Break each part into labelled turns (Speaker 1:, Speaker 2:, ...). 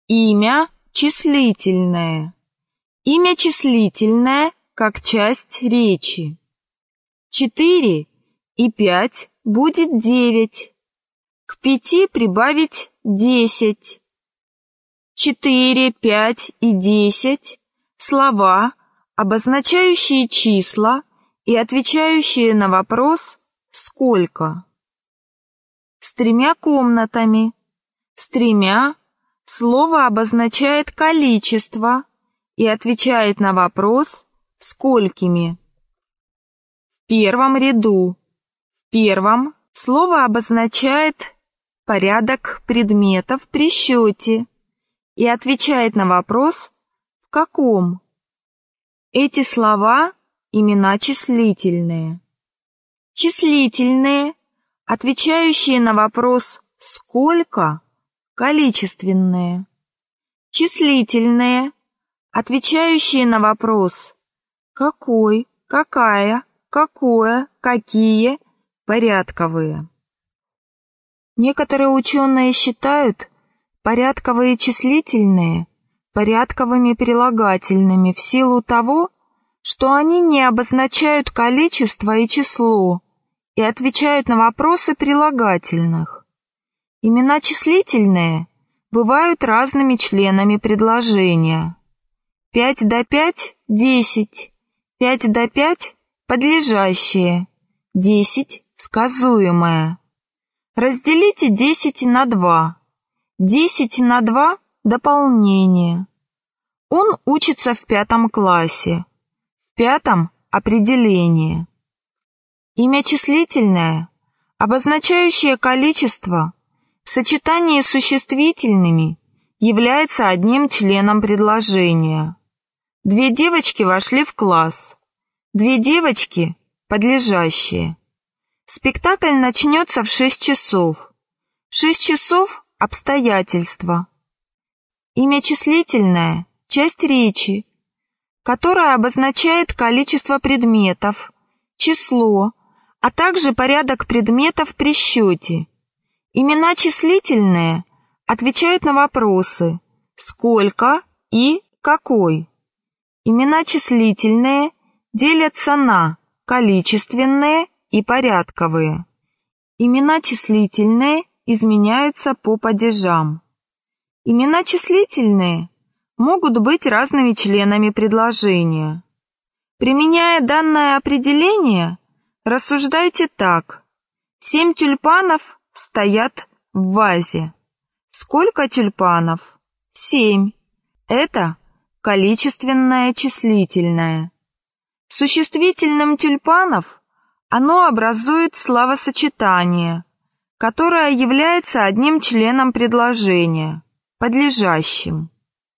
Speaker 1: Имя числительное. Имя числительное как часть речи. 4 и 5 будет 9. К 5 прибавить 10. 4, 5 и 10 – слова, обозначающие числа и отвечающие на вопрос «Сколько?». С 3 комнатами. С 3 слово обозначает количество и отвечает на вопрос «Сколькими?». В первом ряду. В первом слово обозначает порядок предметов при счете и отвечает на вопрос «В каком?». Эти слова – имена числительные. Числительные, отвечающие на вопрос «Сколько?», количественные. Числительные, отвечающие на вопрос «Какой?», «Какая?», «Какое?», «Какие?», порядковые. Некоторые ученые считают порядковые числительные порядковыми прилагательными в силу того, что они не обозначают количество и число и отвечают на вопросы прилагательных. Имена числительные бывают разными членами предложения. 5 до 5 – 10, 5 до 5 – подлежащее, 10 – сказуемое. Разделите 10 на 2. 10 на 2 – дополнение. Он учится в 5 классе. В 5 – определение. Имя числительное, обозначающее количество, в сочетании с существительными, является одним членом предложения. 2 девочки вошли в класс. 2 девочки – подлежащие. Спектакль начнется в 6 часов. В 6 часов – обстоятельства. Имя числительное – часть речи, которая обозначает количество предметов, число, а также порядок предметов при счете. Имена числительные отвечают на вопросы «Сколько?» и «Какой?». Имена числительные делятся на количественные и порядковые. Имена числительные изменяются по падежам. Имена числительные могут быть разными членами предложения. Применяя данное определение, рассуждайте так. 7 тюльпанов стоят в вазе. Сколько тюльпанов? 7. Это количественное числительное. Существительным тюльпанов оно образует словосочетание, которое является одним членом предложения, подлежащим.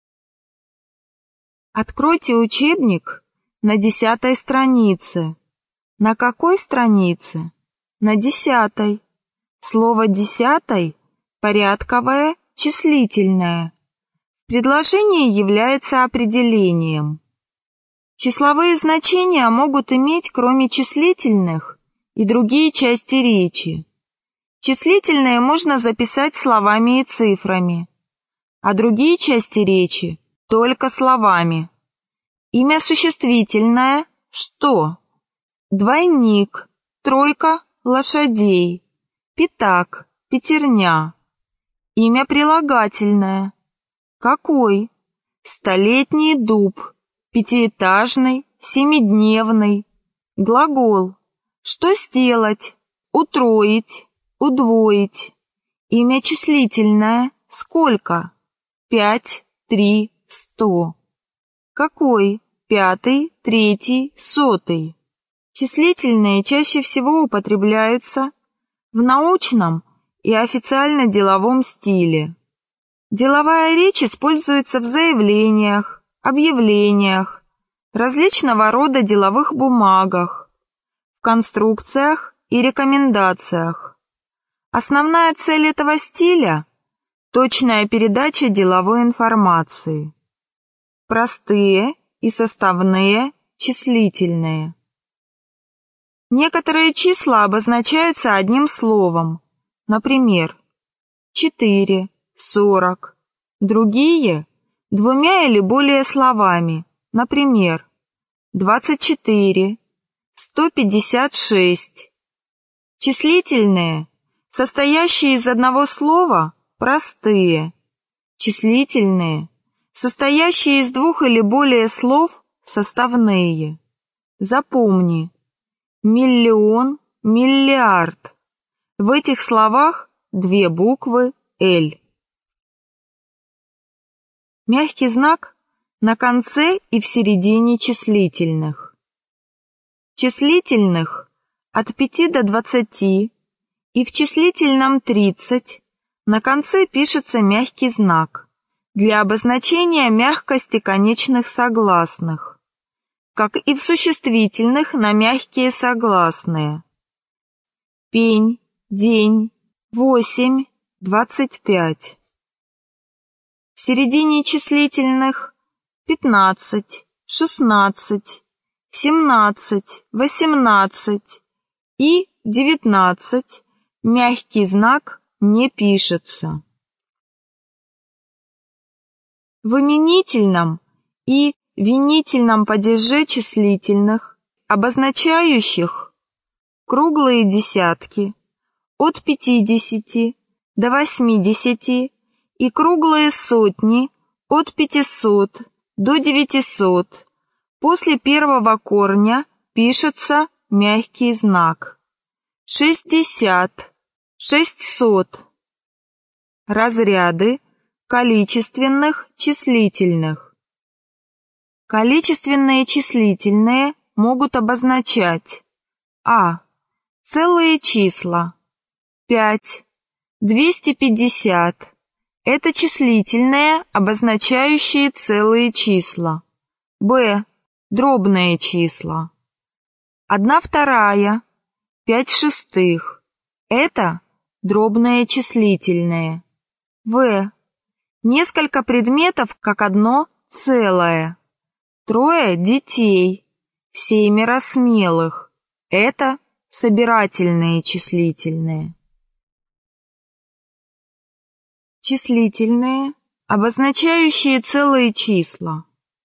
Speaker 1: Откройте учебник на 10 странице. На какой странице? На 10. Слово 10 порядковое, числительное. Предложение является определением. Числовые значения могут иметь, кроме числительных, и другие части речи. Числительные можно записать словами и цифрами, а другие части речи – только словами. Имя существительное – что? Двойник, 3 лошадей, пятак, пятерня. Имя прилагательное – какой? Столетний дуб, 5-этажный, 7-дневный. Глагол – что сделать? Утроить, удвоить. Имя числительное – сколько? 5, 3, 100. Какой? 5, 3, 100. Числительные чаще всего употребляются в научном и официально-деловом стиле. Деловая речь используется в заявлениях, объявлениях, различного рода деловых бумагах, в конструкциях и рекомендациях. Основная цель этого стиля – точная передача деловой информации. Простые и составные числительные. Некоторые числа обозначаются одним словом, например, 4, 40, Другие – двумя или более словами, например, 24, 156. Числительные, состоящие из одного слова, простые. Числительные, состоящие из двух или более слов, составные. Запомни: миллион, миллиард. В этих словах две буквы «Л». Мягкий знак на конце и в середине числительных. Числительных от 5 до 20 и в числительном 30 на конце пишется мягкий знак для обозначения мягкости конечных согласных, как и в существительных на мягкие согласные. Пень, день, 8, 25. В середине числительных 15, 16, 17, 18 и 19 мягкий знак не пишется. В именительном и винительном падеже числительных, обозначающих круглые десятки от 50 до 80 и круглые сотни от 500 до 900, после первого корня пишется мягкий знак. 60, 600. Разряды количественных числительных. Количественные числительные могут обозначать: а. Целые числа. 5, 250. Это числительные, обозначающие целые числа. б. Дробные числа. 1/2, 5/6. Это дробные числительные. в. Несколько предметов как одно целое. 3 детей, 7 смелых. Это собирательные числительные. Числительные, обозначающие целые числа.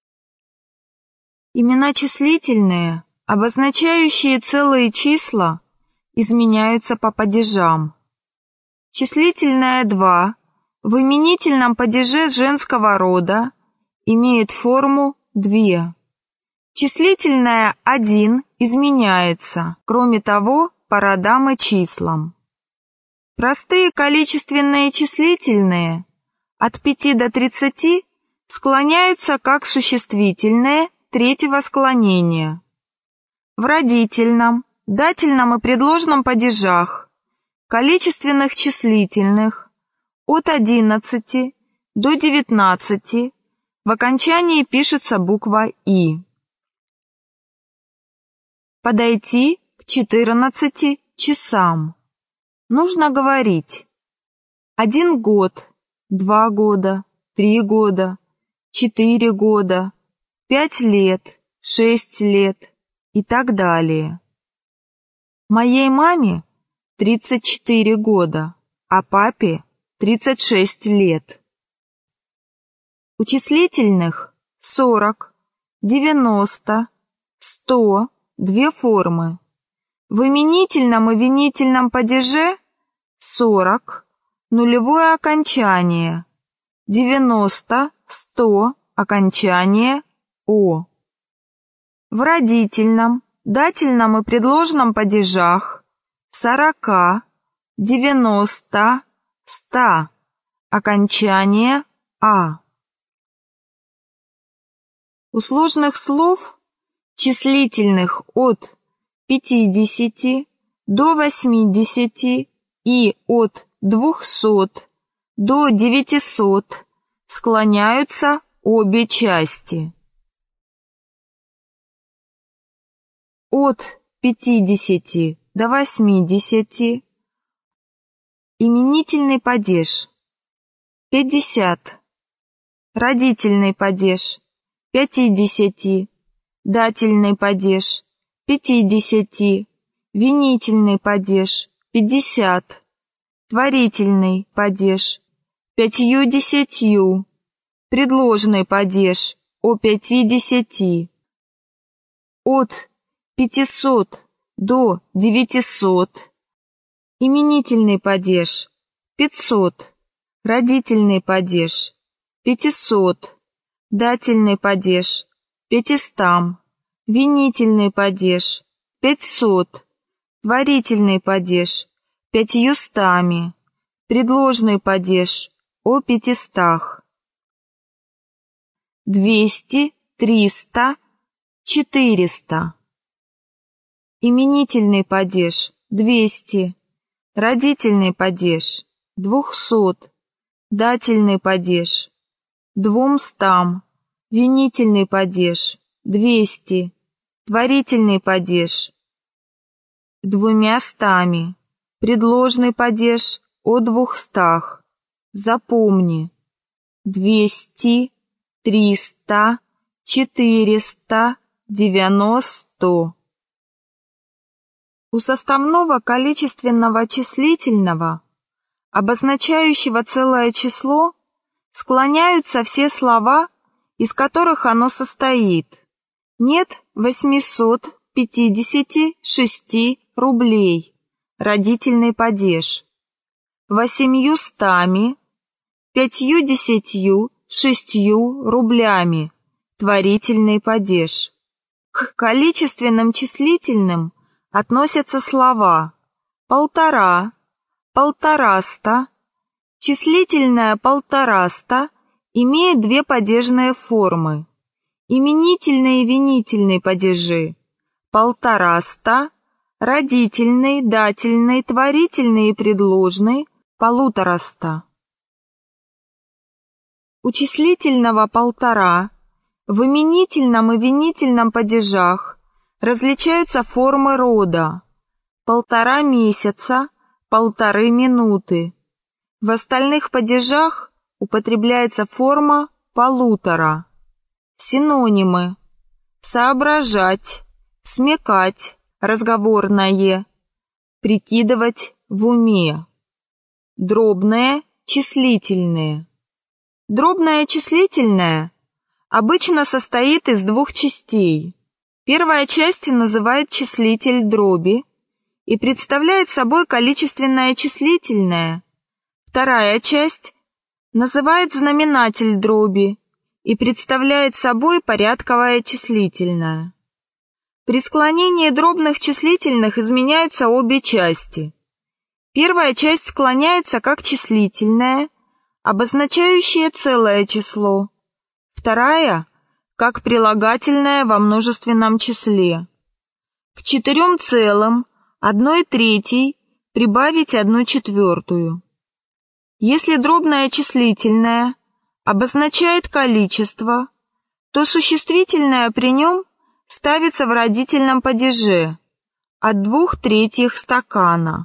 Speaker 1: Имена числительные, обозначающие целые числа, изменяются по падежам. Числительное 2 в именительном падеже женского рода имеет форму 2. Числительное 1 изменяется, кроме того, по родам и числам. Простые количественные числительные от 5 до 30 склоняются как существительные третьего склонения. В родительном, дательном и предложном падежах количественных числительных от 11 до 19 в окончании пишется буква «и». Подойти к 14 часам. Нужно говорить: 1 год, 2 года, 3 года, 4 года, 5 лет, 6 лет и так далее. Моей маме 34 года, а папе 36 лет. У числительных 40, 90, 100 две формы. В именительном и винительном падеже 40, нулевое окончание, 90, 100, окончание «о». В родительном, дательном и предложном падежах 40, 90, 100, окончание «а». У сложных слов, числительных от 50 до 80 и от 200 до 900 склоняются обе части. От 50 до 80 именительный падеж 50, родительный падеж 50, дательный падеж 50, винительный падеж 50, творительный падеж 50. Предложный падеж о 50. От 500 до 900. Именительный падеж 500. Родительный падеж 500. Дательный падеж 500. Винительный падеж 500. Творительный падеж 500. Предложный падеж о 500. 200, 300, 400. Именительный падеж 200. Родительный падеж 200. Дательный падеж 200. Винительный падеж 200. Творительный падеж 200. Предложный падеж о 200. Запомни: 200, 300, 400, 90. У составного количественного числительного, обозначающего целое число, склоняются все слова, из которых оно состоит. Нет 856 рублей. Родительный падеж. 800, 56 рублями. Творительный падеж. К количественным числительным относятся слова полтора, полтораста. Числительное полтораста имеет две падежные формы. Именительный и винительный падежи полтораста, родительный, дательный, творительный и предложный полутораста. У числительного полтора в именительном и винительном падежах различаются формы рода: полтора месяца, полторы минуты. В остальных падежах употребляется форма полутора. Синонимы: соображать, смекать, разговорное, прикидывать в уме. Дробное, числительное. Дробное числительное обычно состоит из двух частей. Первая часть называет числитель дроби и представляет собой количественное числительное. Вторая часть называет знаменатель дроби и представляет собой порядковое числительное. При склонении дробных числительных изменяются обе части. Первая часть склоняется как числительное, обозначающее целое число. Вторая – как прилагательное во множественном числе. К 4 целым 1/3 прибавить 1/4. Если дробное числительное обозначает количество, то существительное при нем ставится в родительном падеже от 2/3 стакана.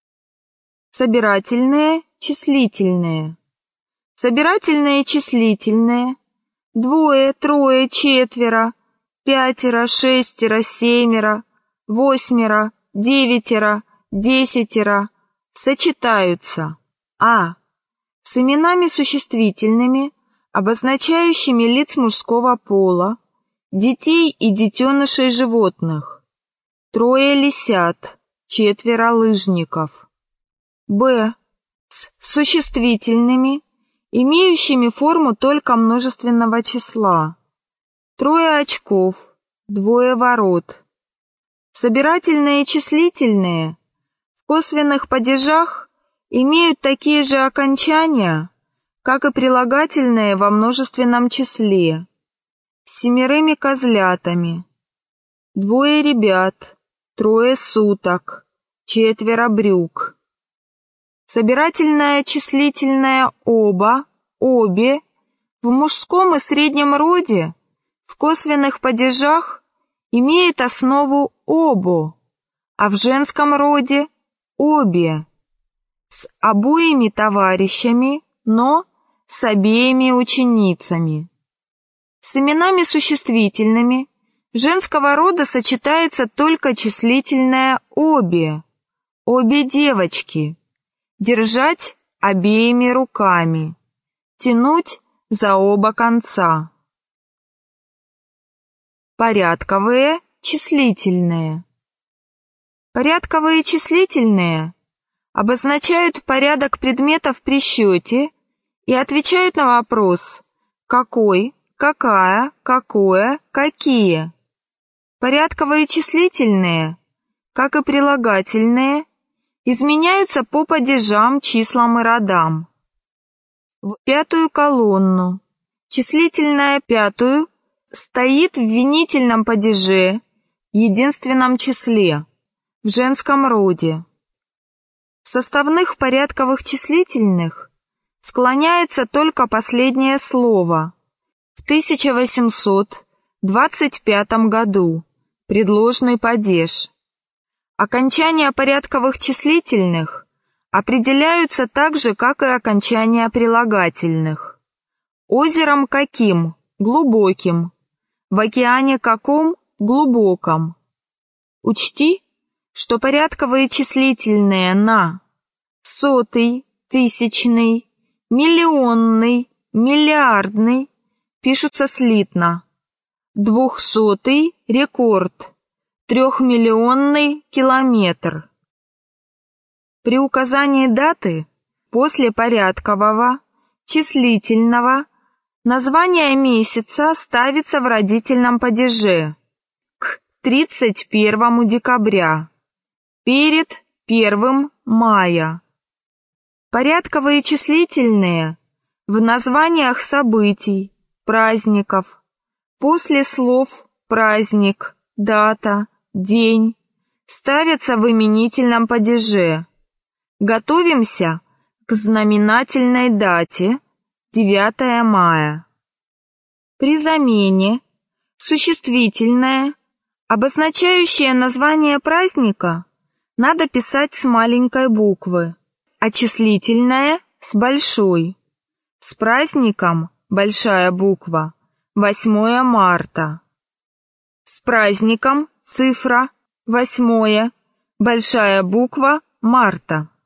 Speaker 1: Собирательные, числительные. Собирательные числительные: двое, трое, четверо, пятеро, шестеро, семеро, восьмеро, девятеро, десятеро сочетаются: а. с именами существительными, обозначающими лиц мужского пола, детей и детенышей животных: трое лисят, четверо лыжников. Б. с существительными, имеющими форму только множественного числа: трое очков, двое ворот. Собирательные и числительные в косвенных падежах имеют такие же окончания, как и прилагательные во множественном числе: с 7 козлятами, двое ребят, трое суток, четверо брюк. Собирательное числительное оба, обе в мужском и среднем роде в косвенных падежах имеет основу обо, а в женском роде обе, с обоими товарищами, но с обеими ученицами. С именами существительными женского рода сочетается только числительное обе, обе девочки, держать обеими руками. Тянуть за оба конца. Порядковые числительные. Порядковые числительные обозначают порядок предметов при счете и отвечают на вопрос «какой?», «какая?», «какое?», «какие?». Порядковые числительные, как и прилагательные, изменяются по падежам, числам и родам. В пятую колонну числительное пятую стоит в винительном падеже, единственном числе, в женском роде. В составных порядковых числительных склоняется только последнее слово. В 1825 году предложный падеж. Окончания порядковых числительных определяются так же, как и окончания прилагательных. Озером каким? Глубоким. В океане каком? Глубоком. Учти, что порядковые числительные на сотый, тысячный, миллионный, миллиардный пишутся слитно. 200-й рекорд, 3-миллионный километр. При указании даты после порядкового числительного название месяца ставится в родительном падеже к 31 декабря, перед 1 мая. Порядковые числительные в названиях событий, праздников, после слов праздник, дата, день ставятся в именительном падеже. Готовимся к знаменательной дате 9 мая. При замене существительное, обозначающее название праздника, надо писать с маленькой буквы, а числительное с большой. С праздником большая буква 8 марта. С праздником цифра 8, большая буква марта.